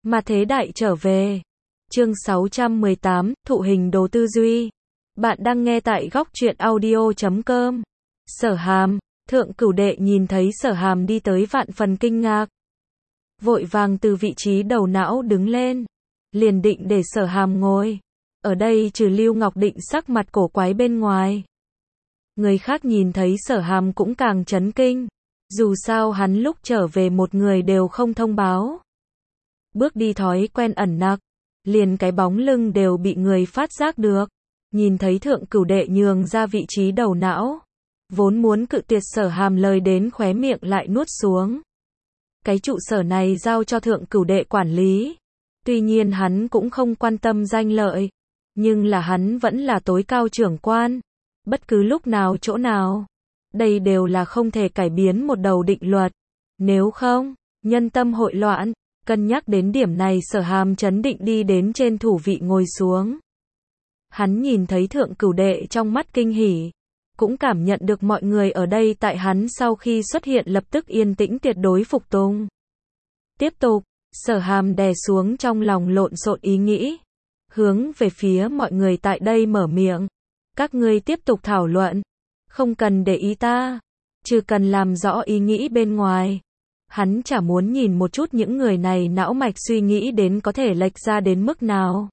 Mà thế đại trở về. Chương 618, thụ hình đồ tư duy. Bạn đang nghe tại góc truyện audio.com. Sở Hàm, Thượng Cửu Đệ nhìn thấy Sở Hàm đi tới vạn phần kinh ngạc. Vội vàng từ vị trí đầu não đứng lên. Liền định để Sở Hàm ngồi. Ở đây trừ Lưu Ngọc Định sắc mặt cổ quái bên ngoài. Người khác nhìn thấy Sở Hàm cũng càng chấn kinh. Dù sao hắn lúc trở về một người đều không thông báo. Bước đi thói quen ẩn nặc, liền cái bóng lưng đều bị người phát giác được. Nhìn thấy Thượng Cửu Đệ nhường ra vị trí đầu não, vốn muốn cự tuyệt Sở Hàm lời đến khóe miệng lại nuốt xuống. Cái trụ sở này giao cho Thượng Cửu Đệ quản lý. Tuy nhiên hắn cũng không quan tâm danh lợi, nhưng là hắn vẫn là tối cao trưởng quan. Bất cứ lúc nào chỗ nào, đây đều là không thể cải biến một đầu định luật. Nếu không, nhân tâm hội loạn. Cân nhắc đến điểm này, Sở Hàm trấn định đi đến trên thủ vị ngồi xuống. Hắn nhìn thấy Thượng Cửu Đệ trong mắt kinh hỉ, cũng cảm nhận được mọi người ở đây tại hắn sau khi xuất hiện lập tức yên tĩnh tuyệt đối phục tùng. Tiếp tục, Sở Hàm đè xuống trong lòng lộn xộn ý nghĩ, hướng về phía mọi người tại đây mở miệng. Các ngươi tiếp tục thảo luận, không cần để ý ta, chỉ cần làm rõ ý nghĩ bên ngoài. Hắn chả muốn nhìn một chút những người này não mạch suy nghĩ đến có thể lệch ra đến mức nào.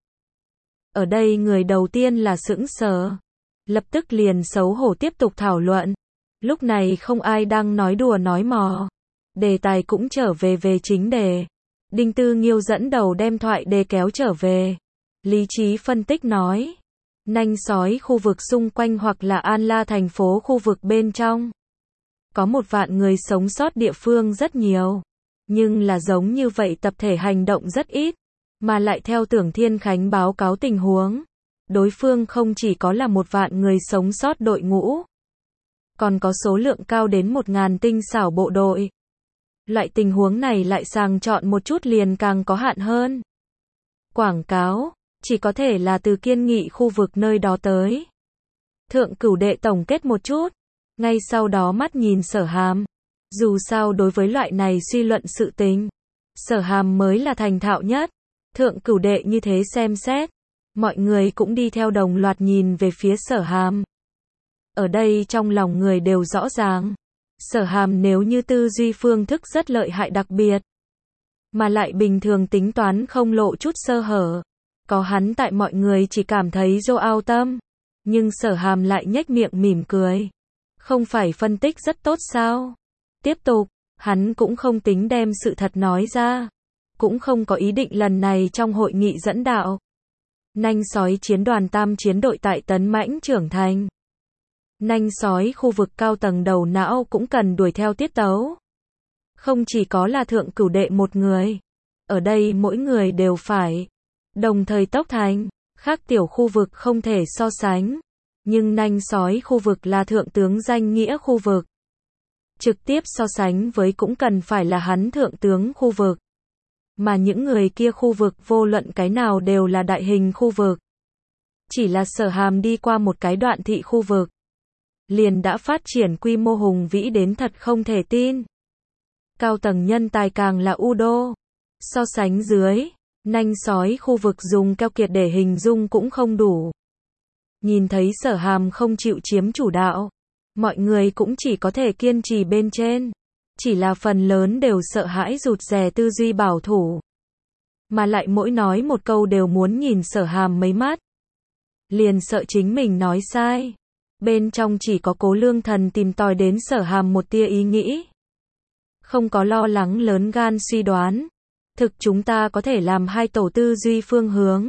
Ở đây người đầu tiên là sững sờ, lập tức liền xấu hổ tiếp tục thảo luận. Lúc này không ai đang nói đùa nói mò, đề tài cũng trở về chính đề. Đinh Tư Nghiêu dẫn đầu đem thoại đề kéo trở về, lý trí phân tích nói, nanh sói khu vực xung quanh hoặc là An La thành phố khu vực bên trong. Có 1 vạn người sống sót địa phương rất nhiều, nhưng là giống như vậy tập thể hành động rất ít, mà lại theo Tưởng Thiên Khánh báo cáo tình huống, đối phương không chỉ có là 1 vạn người sống sót đội ngũ, còn có số lượng cao đến 1000 tinh xảo bộ đội. Loại tình huống này lại sàng chọn một chút liền càng có hạn hơn. Quảng cáo, chỉ có thể là từ Kiên Nghị khu vực nơi đó tới. Thượng Cửu Đệ tổng kết một chút, ngay sau đó mắt nhìn Sở Hàm. Dù sao đối với loại này suy luận sự tình, Sở Hàm mới là thành thạo nhất. Thượng Cửu Đệ như thế xem xét, mọi người cũng đi theo đồng loạt nhìn về phía Sở Hàm. Ở đây trong lòng người đều rõ ràng, Sở Hàm nếu như tư duy phương thức rất lợi hại đặc biệt, mà lại bình thường tính toán không lộ chút sơ hở. Có hắn tại mọi người chỉ cảm thấy vô ao tâm, nhưng Sở Hàm lại nhếch miệng mỉm cười. Không phải phân tích rất tốt sao? Tiếp tục, hắn cũng không tính đem sự thật nói ra, cũng không có ý định lần này trong hội nghị dẫn đạo. Nanh sói chiến đoàn tam chiến đội tại Tấn Mãnh trưởng thành. Nanh sói khu vực cao tầng đầu não cũng cần đuổi theo tiết tấu. Không chỉ có là Thượng Cửu Đệ một người, ở đây mỗi người đều phải đồng thời tốc thành. Khác tiểu khu vực không thể so sánh, nhưng nanh sói khu vực là thượng tướng danh nghĩa khu vực. Trực tiếp so sánh với cũng cần phải là hắn thượng tướng khu vực. Mà những người kia khu vực vô luận cái nào đều là đại hình khu vực. Chỉ là Sở Hàm đi qua một cái đoạn thị khu vực, liền đã phát triển quy mô hùng vĩ đến thật không thể tin. Cao tầng nhân tài càng là đô. So sánh dưới, nanh sói khu vực dùng keo kiệt để hình dung cũng không đủ. Nhìn thấy Sở Hàm không chịu chiếm chủ đạo, mọi người cũng chỉ có thể kiên trì bên trên. Chỉ là phần lớn đều sợ hãi rụt rè tư duy bảo thủ. Mà lại mỗi nói một câu đều muốn nhìn Sở Hàm mấy mắt. Liền sợ chính mình nói sai. Bên trong chỉ có Cố Lương Thần tìm tòi đến Sở Hàm một tia ý nghĩ. Không có lo lắng lớn gan suy đoán. Thực chúng ta có thể làm 2 tổ tư duy phương hướng.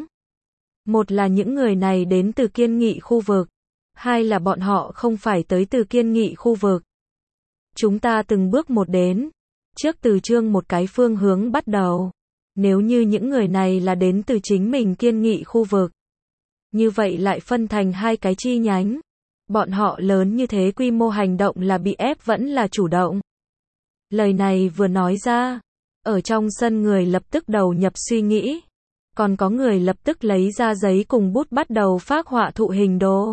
Một là những người này đến từ Kiên Nghị khu vực. 2 là bọn họ không phải tới từ Kiên Nghị khu vực. Chúng ta từng bước một đến. Trước từ chương một cái phương hướng bắt đầu. Nếu như những người này là đến từ chính mình Kiên Nghị khu vực, như vậy lại phân thành 2 cái chi nhánh. Bọn họ lớn như thế quy mô hành động là bị ép vẫn là chủ động. Lời này vừa nói ra, ở trong sân người lập tức đầu nhập suy nghĩ. Còn có người lập tức lấy ra giấy cùng bút bắt đầu phác họa thụ hình đồ.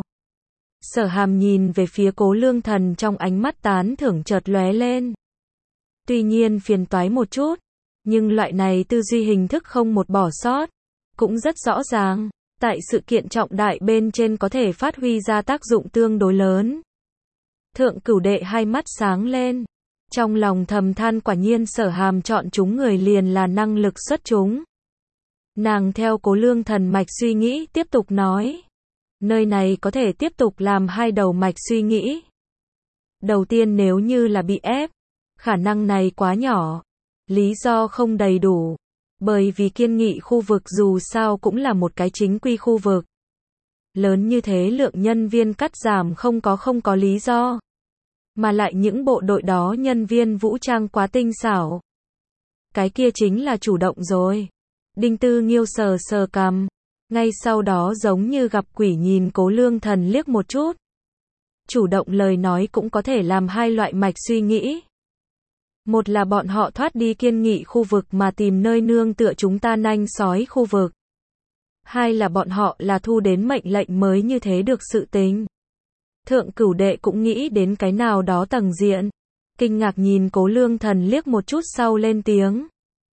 Sở Hàm nhìn về phía Cố Lương Thần trong ánh mắt tán thưởng chợt lóe lên. Tuy nhiên phiền toái một chút, Nhưng loại này tư duy hình thức không một bỏ sót, cũng rất rõ ràng, tại sự kiện trọng đại bên trên có thể phát huy ra tác dụng tương đối lớn. Thượng Cửu Đệ hai mắt sáng lên, trong lòng thầm than quả nhiên Sở Hàm chọn chúng người liền là năng lực xuất chúng. Nàng theo Cố Lương Thần mạch suy nghĩ tiếp tục nói, nơi này có thể tiếp tục làm hai đầu mạch suy nghĩ. Đầu tiên nếu như là bị ép, khả năng này quá nhỏ, lý do không đầy đủ, bởi vì Kiên Nghị khu vực dù sao cũng là một cái chính quy khu vực. Lớn như thế lượng nhân viên cắt giảm không có lý do. Mà lại những bộ đội đó nhân viên vũ trang quá tinh xảo. Cái kia chính là chủ động rồi. Đinh Tư Nghiêu sờ sờ cằm, ngay sau đó giống như gặp quỷ nhìn Cố Lương Thần liếc một chút. Chủ động lời nói cũng có thể làm hai loại mạch suy nghĩ. Một là bọn họ thoát đi Kiên Nghị khu vực mà tìm nơi nương tựa chúng ta nanh sói khu vực. Hai là bọn họ là thu đến mệnh lệnh mới như thế được sự tính. Thượng Cửu Đệ cũng nghĩ đến cái nào đó tầng diện. Kinh ngạc nhìn Cố Lương Thần liếc một chút sau lên tiếng.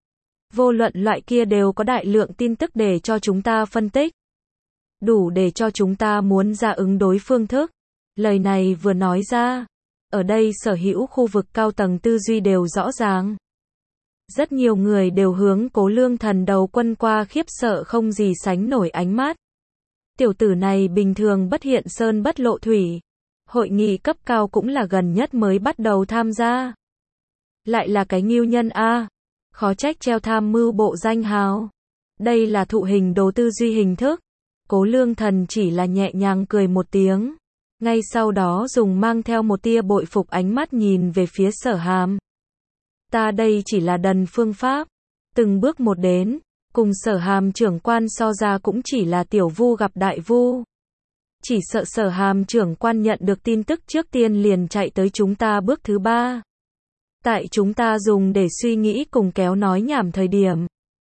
Vô luận loại kia đều có đại lượng tin tức để cho chúng ta phân tích. Đủ để cho chúng ta muốn ra ứng đối phương thức. Lời này vừa nói ra, ở đây sở hữu khu vực cao tầng tư duy đều rõ ràng. Rất nhiều người đều hướng Cố Lương Thần đầu quân qua khiếp sợ không gì sánh nổi ánh mắt. Tiểu tử này bình thường bất hiện sơn bất lộ thủy. Hội nghị cấp cao cũng là gần nhất mới bắt đầu tham gia. Lại là cái ngưu nhân a, khó trách treo tham mưu bộ danh hào. Đây là thụ hình đồ tư duy hình thức. Cố Lương Thần chỉ là nhẹ nhàng cười một tiếng. Ngay sau đó dùng mang theo một tia bội phục ánh mắt nhìn về phía Sở Hàm. Ta đây chỉ là đần phương pháp. Từng bước một đến, cùng Sở Hàm trưởng quan so ra cũng chỉ là tiểu vu gặp đại vu. Chỉ sợ Sở Hàm trưởng quan nhận được tin tức trước tiên liền chạy tới chúng ta bước thứ ba. Tại chúng ta dùng để suy nghĩ cùng kéo nói nhảm thời điểm.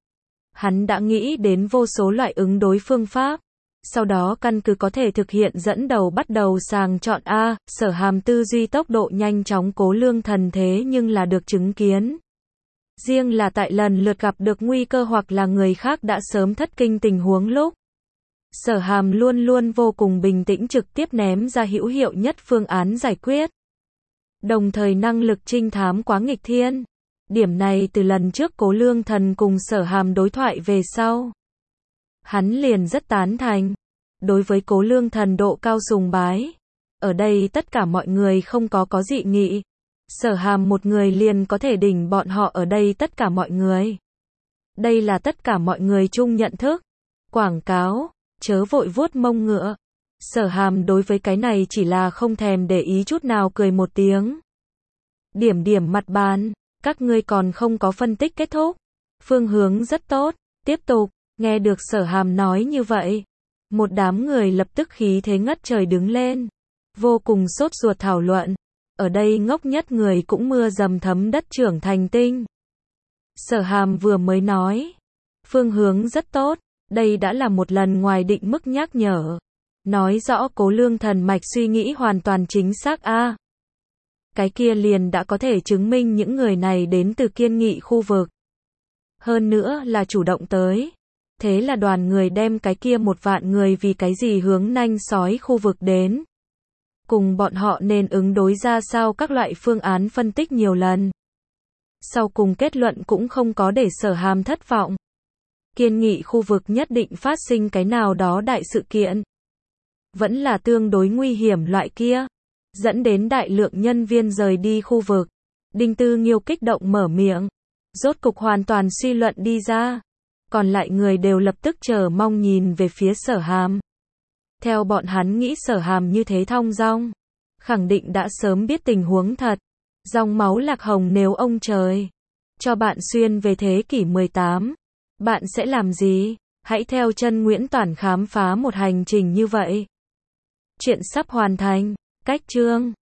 Hắn đã nghĩ đến vô số loại ứng đối phương pháp. Sau đó căn cứ có thể thực hiện dẫn đầu bắt đầu sàng chọn A, Sở Hàm tư duy tốc độ nhanh chóng Cố Lương Thần thế nhưng là được chứng kiến. Riêng là tại lần lượt gặp được nguy cơ hoặc là người khác đã sớm thất kinh tình huống lúc. Sở Hàm luôn luôn vô cùng bình tĩnh trực tiếp ném ra hữu hiệu nhất phương án giải quyết. Đồng thời năng lực trinh thám quá nghịch thiên. Điểm này từ lần trước Cố Lương Thần cùng Sở Hàm đối thoại về sau. Hắn liền rất tán thành. Đối với Cố Lương Thần độ cao sùng bái. Ở đây tất cả mọi người không có dị nghị. Sở Hàm một người liền có thể đỉnh bọn họ ở đây tất cả mọi người. Đây là tất cả mọi người chung nhận thức. Quảng cáo, chớ vội vuốt mông ngựa. Sở Hàm đối với cái này chỉ là không thèm để ý chút nào cười một tiếng. Điểm mặt bàn, các ngươi còn không có phân tích kết thúc. Phương hướng rất tốt, tiếp tục. Nghe được Sở Hàm nói như vậy, một đám người lập tức khí thế ngất trời đứng lên, vô cùng sốt ruột thảo luận. Ở đây ngốc nhất người cũng mưa dầm thấm đất trưởng thành tinh. Sở Hàm vừa mới nói, phương hướng rất tốt, đây đã là một lần ngoài định mức nhắc nhở. Nói rõ Cố Lương Thần mạch suy nghĩ hoàn toàn chính xác a. Cái kia liền đã có thể chứng minh những người này đến từ Kiên Nghị khu vực. Hơn nữa là chủ động tới. Thế là đoàn người đem cái kia 1 vạn người vì cái gì hướng nanh sói khu vực đến. Cùng bọn họ nên ứng đối ra sao các loại phương án phân tích nhiều lần. Sau cùng kết luận cũng không có để Sở Hàm thất vọng. Kiên Nghị khu vực nhất định phát sinh cái nào đó đại sự kiện. Vẫn là tương đối nguy hiểm loại kia. Dẫn đến đại lượng nhân viên rời đi khu vực. Đinh Tư Nghiêu kích động mở miệng. Rốt cục hoàn toàn suy luận đi ra. Còn lại người đều lập tức chờ mong nhìn về phía Sở Hàm. Theo bọn hắn nghĩ Sở Hàm như thế thong dong. Khẳng định đã sớm biết tình huống thật. Dòng máu lạc hồng nếu ông trời cho bạn xuyên về thế kỷ 18. Bạn sẽ làm gì? Hãy theo chân Nguyễn Toản khám phá một hành trình như vậy. Chuyện sắp hoàn thành. Cách chương